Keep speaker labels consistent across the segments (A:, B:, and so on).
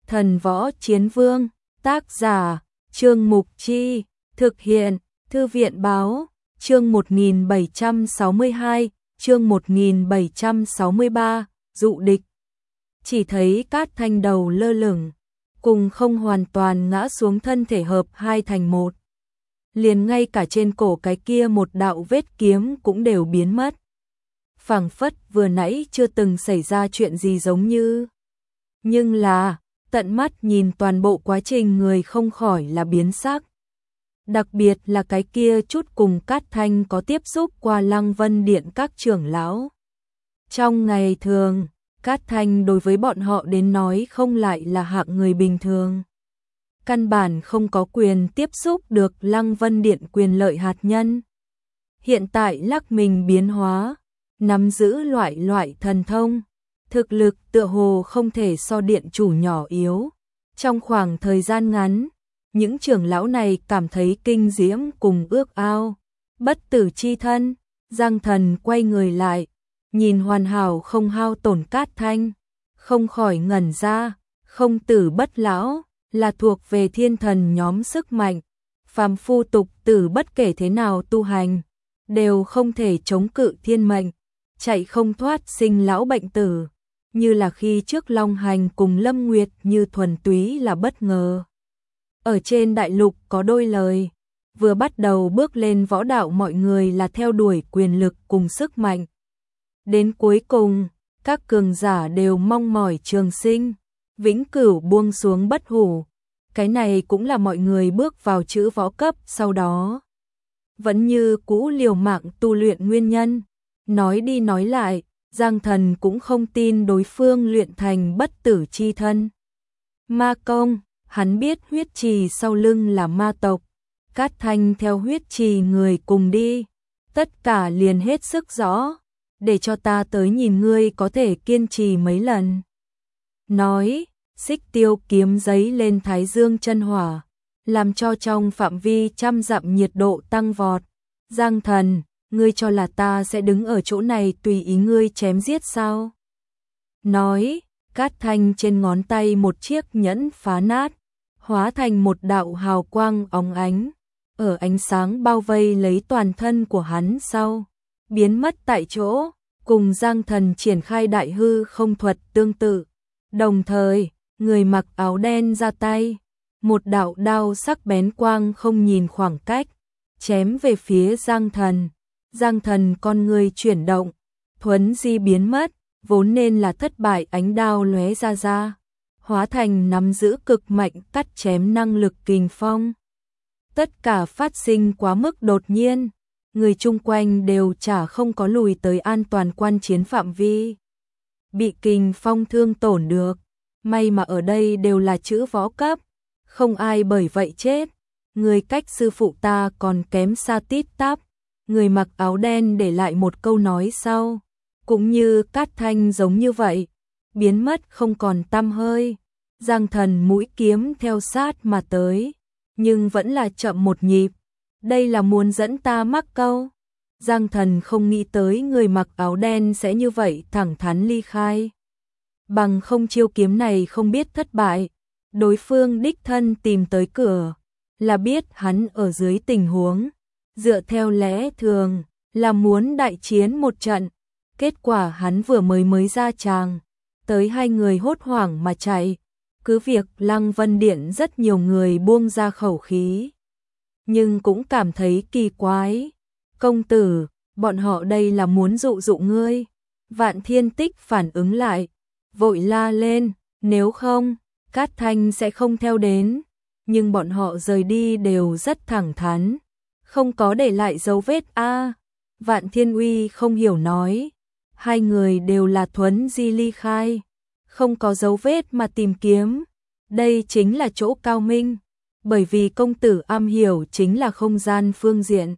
A: Thần Võ Chiến Vương, tác giả, Trương Mục Chi, thực hiện, Thư viện Báo, chương 1762, chương 1763, dụ địch. Chỉ thấy Cát Thanh đầu lơ lửng, cùng không hoàn toàn ngã xuống, thân thể hợp hai thành một. Liền ngay cả trên cổ cái kia một đạo vết kiếm cũng đều biến mất. Phảng phất vừa nãy chưa từng xảy ra chuyện gì giống như. Nhưng là, tận mắt nhìn toàn bộ quá trình người không khỏi là biến sắc. Đặc biệt là cái kia chút cùng Cát Thanh có tiếp xúc qua Lăng Vân Điện các trưởng lão. Trong ngày thường, Cát Thanh đối với bọn họ đến nói không lại là hạng người bình thường. Căn bản không có quyền tiếp xúc được Lăng Vân Điện quyền lợi hạt nhân. Hiện tại lắc mình biến hóa, nắm giữ loại thần thông, thực lực tựa hồ không thể so điện chủ nhỏ yếu. Trong khoảng thời gian ngắn, những trưởng lão này cảm thấy kinh diễm cùng ước ao. Bất tử chi thân, Giang Thần quay người lại, nhìn hoàn hảo không hao tổn Cát Thanh, không khỏi ngẩn ra, không tử bất lão, là thuộc về thiên thần nhóm sức mạnh, phàm phu tục tử bất kể thế nào tu hành, đều không thể chống cự thiên mệnh, chạy không thoát sinh lão bệnh tử, như là khi trước Long Hành cùng Lâm Nguyệt như thuần túy là bất ngờ. Ở trên đại lục có đôi lời, vừa bắt đầu bước lên võ đạo mọi người là theo đuổi quyền lực cùng sức mạnh. Đến cuối cùng, các cường giả đều mong mỏi trường sinh, vĩnh cửu buông xuống bất hủ. Cái này cũng là mọi người bước vào chữ võ cấp sau đó vẫn như cũ liều mạng tu luyện nguyên nhân. Nói đi nói lại, Giang Thần cũng không tin đối phương luyện thành bất tử chi thân. Ma công, hắn biết huyết trì sau lưng là ma tộc. Cát Thanh theo huyết trì người cùng đi, tất cả liền hết sức rõ, để cho ta tới nhìn ngươi có thể kiên trì mấy lần. Nói, xích tiêu kiếm giấy lên thái dương chân hỏa, làm cho trong phạm vi trăm dặm nhiệt độ tăng vọt. Giang Thần, ngươi cho là ta sẽ đứng ở chỗ này tùy ý ngươi chém giết sao? Nói, Cát Thanh trên ngón tay một chiếc nhẫn phá nát, hóa thành một đạo hào quang óng ánh, ở ánh sáng bao vây lấy toàn thân của hắn sau, biến mất tại chỗ, cùng Giang Thần triển khai đại hư không thuật tương tự. Đồng thời, người mặc áo đen ra tay, một đạo đao sắc bén quang không nhìn khoảng cách, chém về phía Giang Thần. Giang Thần con người chuyển động, thuấn di biến mất, vốn nên là thất bại ánh đao lóe ra, hóa thành nắm giữ cực mạnh cắt chém năng lực kình phong. Tất cả phát sinh quá mức đột nhiên, người chung quanh đều chả không có lùi tới an toàn quan chiến phạm vi. Bị kình phong thương tổn được, may mà ở đây đều là chữ võ cấp, không ai bởi vậy chết. Người cách sư phụ ta còn kém xa tít tắp. Người mặc áo đen để lại một câu nói sau, cũng như Cát Thanh giống như vậy, biến mất không còn tăm hơi. Giang Thần mũi kiếm theo sát mà tới, nhưng vẫn là chậm một nhịp. Đây là muốn dẫn ta mắc câu. Giang Thần không nghĩ tới người mặc áo đen sẽ như vậy thẳng thắn ly khai. Bằng không chiêu kiếm này không biết thất bại, đối phương đích thân tìm tới cửa, là biết hắn ở dưới tình huống. Dựa theo lẽ thường, là muốn đại chiến một trận, kết quả hắn vừa mới ra tràng, tới hai người hốt hoảng mà chạy, cứ việc Lăng Vân Điện rất nhiều người buông ra khẩu khí, nhưng cũng cảm thấy kỳ quái. Công tử, bọn họ đây là muốn dụ dụ ngươi. Vạn Thiên Tích phản ứng lại, vội la lên, nếu không, Cát Thanh sẽ không theo đến, nhưng bọn họ rời đi đều rất thẳng thắn. Không có để lại dấu vết a. Vạn Thiên Uy không hiểu nói, hai người đều là thuấn di ly khai, không có dấu vết mà tìm kiếm, đây chính là chỗ cao minh, bởi vì công tử am hiểu chính là không gian phương diện.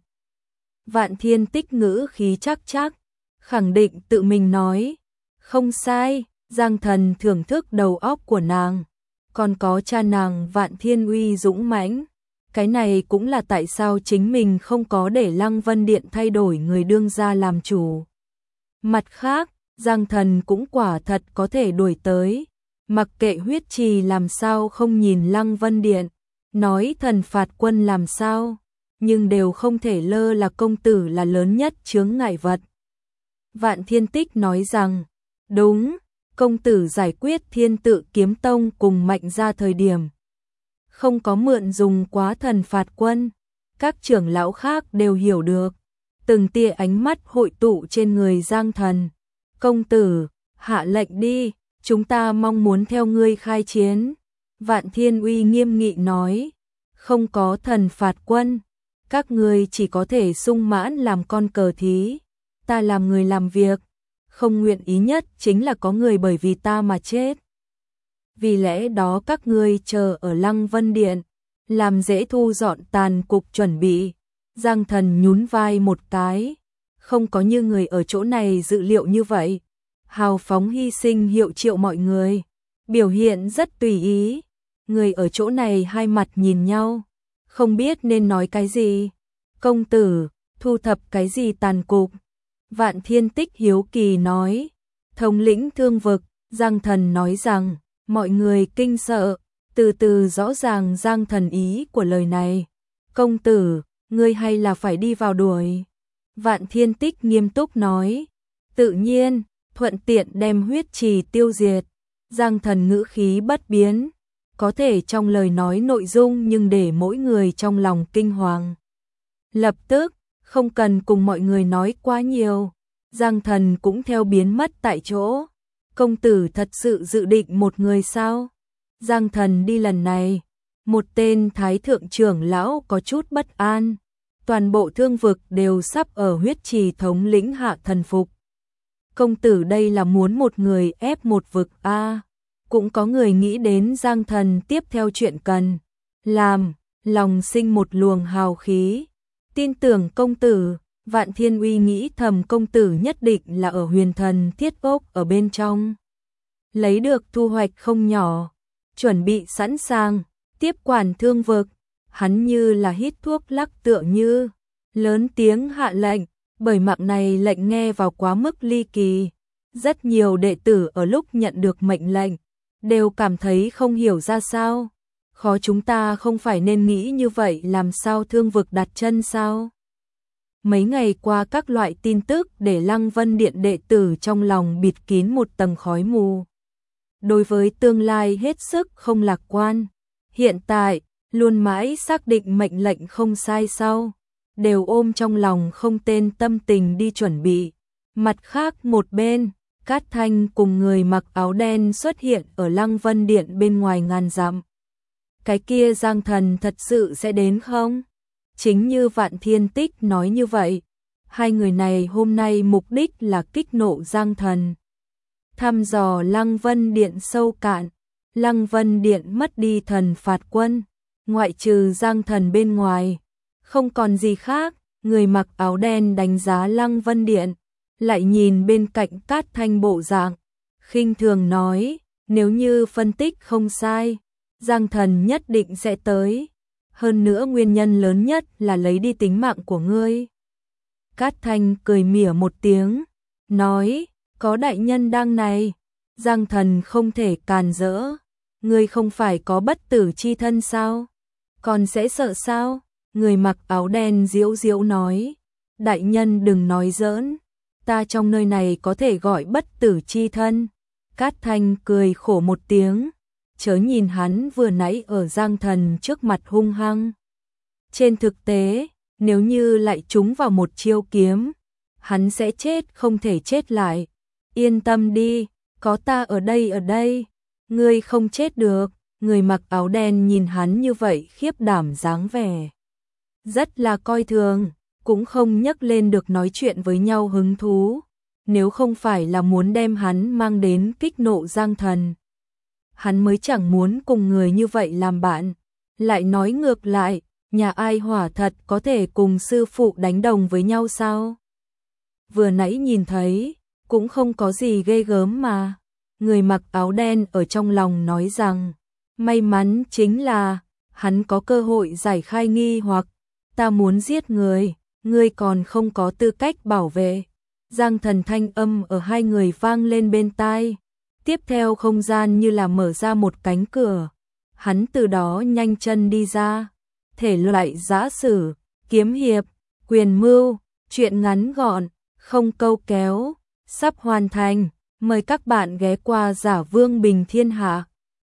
A: Vạn Thiên Tích ngữ khí chắc, khẳng định tự mình nói, không sai. Giang Thần thưởng thức đầu óc của nàng, còn có cha nàng Vạn Thiên Uy dũng mãnh. Cái này cũng là tại sao chính mình không có để Lăng Vân Điện thay đổi người đương gia làm chủ. Mặt khác, Giang Thần cũng quả thật có thể đuổi tới, Mặc kệ huyết trì làm sao không nhìn Lăng Vân Điện, nói thần phạt quân làm sao, nhưng đều không thể lơ là công tử là lớn nhất chướng ngại vật. Vạn Thiên Tích nói rằng, đúng, công tử giải quyết Thiên Tự Kiếm Tông cùng Mạnh Gia thời điểm, không có mượn dùng quá thần phạt quân, các trưởng lão khác đều hiểu được. Từng tia ánh mắt hội tụ trên người Giang Thần. Công tử, hạ lệnh đi, chúng ta mong muốn theo ngươi khai chiến. Vạn Thiên Uy nghiêm nghị nói, không có thần phạt quân, các ngươi chỉ có thể sung mãn làm con cờ thí. Ta làm người làm việc, không nguyện ý nhất chính là có người bởi vì ta mà chết. Vì lẽ đó các ngươi chờ ở Lăng Vân Điện, làm dễ thu dọn tàn cục chuẩn bị. Giang Thần nhún vai một cái, không có như người ở chỗ này dự liệu như vậy. Hào phóng hy sinh hiệu triệu mọi người, biểu hiện rất tùy ý. Người ở chỗ này hai mặt nhìn nhau, không biết nên nói cái gì. Công tử, thu thập cái gì tàn cục? Vạn Thiên Tích hiếu kỳ nói. Thống lĩnh thương vực, Giang Thần nói rằng, mọi người kinh sợ, từ từ rõ ràng Giang Thần ý của lời này. Công tử, ngươi hay là phải đi vào đuổi? Vạn Thiên Tích nghiêm túc nói. Tự nhiên, thuận tiện đem huyết trì tiêu diệt. Giang Thần ngữ khí bất biến, có thể trong lời nói nội dung nhưng để mỗi người trong lòng kinh hoàng. Lập tức, không cần cùng mọi người nói quá nhiều, Giang Thần cũng theo biến mất tại chỗ. Công tử thật sự dự định một người sao? Giang Thần đi lần này, một tên thái thượng trưởng lão có chút bất an. Toàn bộ thương vực đều sắp ở huyết trì thống lĩnh hạ thần phục. Công tử đây là muốn một người ép một vực a. Cũng có người nghĩ đến Giang Thần tiếp theo chuyện cần làm, lòng sinh một luồng hào khí. Tin tưởng công tử, Vạn Thiên Uy nghĩ thầm công tử nhất định là ở Huyền Thần Thiết Ốc ở bên trong. Lấy được thu hoạch không nhỏ, chuẩn bị sẵn sàng, tiếp quản thương vực. Hắn như là hít thuốc lắc tựa như, lớn tiếng hạ lệnh, bởi mạng này lệnh nghe vào quá mức ly kỳ. Rất nhiều đệ tử ở lúc nhận được mệnh lệnh, đều cảm thấy không hiểu ra sao. Khó chúng ta không phải nên nghĩ như vậy làm sao thương vực đặt chân sao? Mấy ngày qua các loại tin tức để Lăng Vân Điện đệ tử trong lòng bịt kín một tầng khói mù. Đối với tương lai hết sức không lạc quan. Hiện tại, luôn mãi xác định mệnh lệnh không sai sau, đều ôm trong lòng không tên tâm tình đi chuẩn bị. Mặt khác một bên, Cát Thanh cùng người mặc áo đen xuất hiện ở Lăng Vân Điện bên ngoài ngàn dặm. Cái kia Giang Thần thật sự sẽ đến không? Chính như Vạn Thiên Tích nói như vậy, hai người này hôm nay mục đích là kích nộ Giang Thần. Thăm dò Lăng Vân Điện sâu cạn, Lăng Vân Điện mất đi thần phạt quân, ngoại trừ Giang Thần bên ngoài, không còn gì khác. Người mặc áo đen đánh giá Lăng Vân Điện, lại nhìn bên cạnh Cát Thanh bộ dạng, khinh thường nói, nếu như phân tích không sai, Giang Thần nhất định sẽ tới. Hơn nữa nguyên nhân lớn nhất là lấy đi tính mạng của ngươi. Cát Thanh cười mỉa một tiếng, nói, có đại nhân đang này. Giang Thần không thể càn rỡ, ngươi không phải có bất tử chi thân sao? Còn sẽ sợ sao? Người mặc áo đen diễu diễu nói, đại nhân đừng nói giỡn, ta trong nơi này có thể gọi bất tử chi thân. Cát Thanh cười khổ một tiếng, chớ nhìn hắn vừa nãy ở Giang Thần trước mặt hung hăng. Trên thực tế, nếu như lại trúng vào một chiêu kiếm, hắn sẽ chết không thể chết lại. Yên tâm đi, có ta ở đây, ngươi không chết được. Người mặc áo đen nhìn hắn như vậy khiếp đảm dáng vẻ, rất là coi thường, cũng không nhấc lên được nói chuyện với nhau hứng thú. Nếu không phải là muốn đem hắn mang đến kích nộ Giang Thần, hắn mới chẳng muốn cùng người như vậy làm bạn. Lại nói ngược lại, nhà ai hỏa thật có thể cùng sư phụ đánh đồng với nhau sao? Vừa nãy nhìn thấy, cũng không có gì ghê gớm mà. Người mặc áo đen ở trong lòng nói rằng, may mắn chính là, hắn có cơ hội giải khai nghi hoặc, ta muốn giết người, ngươi còn không có tư cách bảo vệ. Giang Thần thanh âm ở hai người vang lên bên tai. Tiếp theo không gian như là mở ra một cánh cửa, hắn từ đó nhanh chân đi ra. Thể loại giã sử, kiếm hiệp, quyền mưu, truyện ngắn gọn, không câu kéo, sắp hoàn thành. Mời các bạn ghé qua Giả Vương Bình Thiên Hạ.